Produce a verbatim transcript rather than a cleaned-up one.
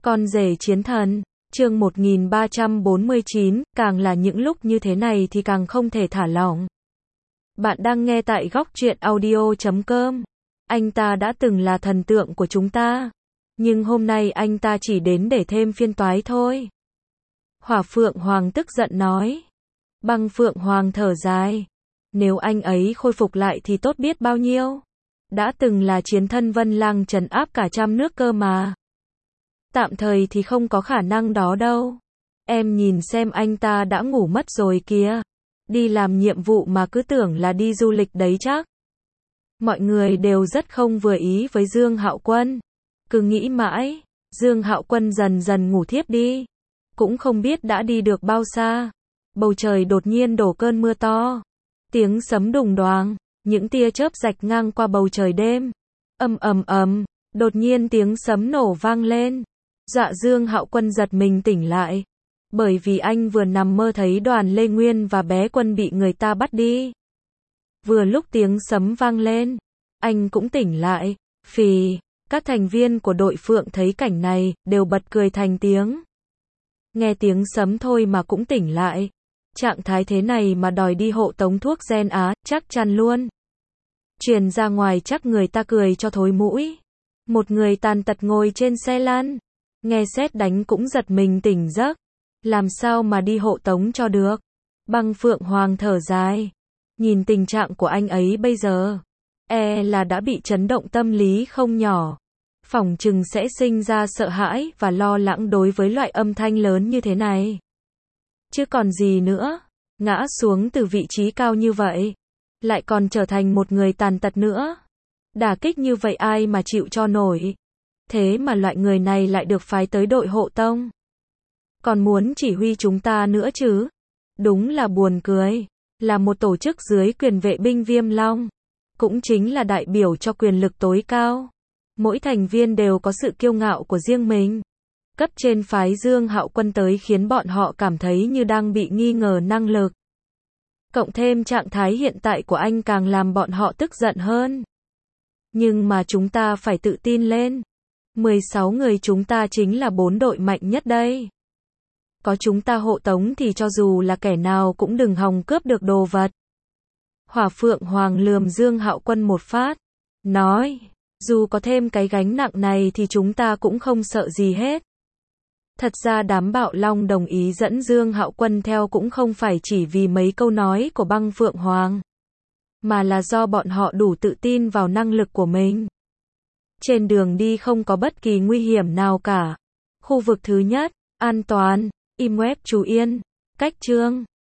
Con rể chiến thần, chương một nghìn ba trăm bốn mươi chín, càng là những lúc như thế này thì càng không thể thả lỏng. Bạn đang nghe tại góc truyện audio chấm com. Anh ta đã từng là thần tượng của chúng ta, nhưng hôm nay anh ta chỉ đến để thêm phiên toái thôi. Hỏa Phượng Hoàng tức giận nói. Băng Phượng Hoàng thở dài. Nếu anh ấy khôi phục lại thì tốt biết bao nhiêu. Đã từng là chiến thân Vân Lang trấn áp cả trăm nước cơ mà. Tạm thời thì không có khả năng đó đâu. Em nhìn xem anh ta đã ngủ mất rồi kìa. Đi làm nhiệm vụ mà cứ tưởng là đi du lịch đấy chắc. Mọi người đều rất không vừa ý với Dương Hạo Quân. Cứ nghĩ mãi, Dương Hạo Quân dần dần ngủ thiếp đi. Cũng không biết đã đi được bao xa. Bầu trời đột nhiên đổ cơn mưa to. Tiếng sấm đùng đoàng, những tia chớp rạch ngang qua bầu trời đêm. Ầm ầm ầm, đột nhiên tiếng sấm nổ vang lên. Dọa Dương Hạo Quân giật mình tỉnh lại. Bởi vì anh vừa nằm mơ thấy Đoàn Lê Nguyên và bé Quân bị người ta bắt đi. Vừa lúc tiếng sấm vang lên, anh cũng tỉnh lại. Phì, các thành viên của đội Phượng thấy cảnh này, đều bật cười thành tiếng. Nghe tiếng sấm thôi mà cũng tỉnh lại. Trạng thái thế này mà đòi đi hộ tống thuốc gen á, chắc chắn luôn. Truyền ra ngoài chắc người ta cười cho thối mũi. Một người tàn tật ngồi trên xe lăn, nghe sét đánh cũng giật mình tỉnh giấc. Làm sao mà đi hộ tống cho được? Băng Phượng Hoàng thở dài. Nhìn tình trạng của anh ấy bây giờ, e là đã bị chấn động tâm lý không nhỏ. Phỏng chừng sẽ sinh ra sợ hãi và lo lắng đối với loại âm thanh lớn như thế này. Chứ còn gì nữa, ngã xuống từ vị trí cao như vậy, lại còn trở thành một người tàn tật nữa. Đả kích như vậy ai mà chịu cho nổi. Thế mà loại người này lại được phái tới đội hộ tông. Còn muốn chỉ huy chúng ta nữa chứ. Đúng là buồn cười. Là một tổ chức dưới quyền vệ binh Viêm Long. Cũng chính là đại biểu cho quyền lực tối cao. Mỗi thành viên đều có sự kiêu ngạo của riêng mình. Cấp trên phái Dương Hạo Quân tới khiến bọn họ cảm thấy như đang bị nghi ngờ năng lực. Cộng thêm trạng thái hiện tại của anh càng làm bọn họ tức giận hơn. Nhưng mà chúng ta phải tự tin lên. mười sáu người chúng ta chính là bốn đội mạnh nhất đây. Có chúng ta hộ tống thì cho dù là kẻ nào cũng đừng hòng cướp được đồ vật. Hỏa Phượng Hoàng lườm Dương Hạo Quân một phát. Nói, dù có thêm cái gánh nặng này thì chúng ta cũng không sợ gì hết. Thật ra đám Bạo Long đồng ý dẫn Dương Hạo Quân theo cũng không phải chỉ vì mấy câu nói của Băng Phượng Hoàng. Mà là do bọn họ đủ tự tin vào năng lực của mình. Trên đường đi không có bất kỳ nguy hiểm nào cả. Khu vực thứ nhất, an toàn, im web chú yên, cách chương.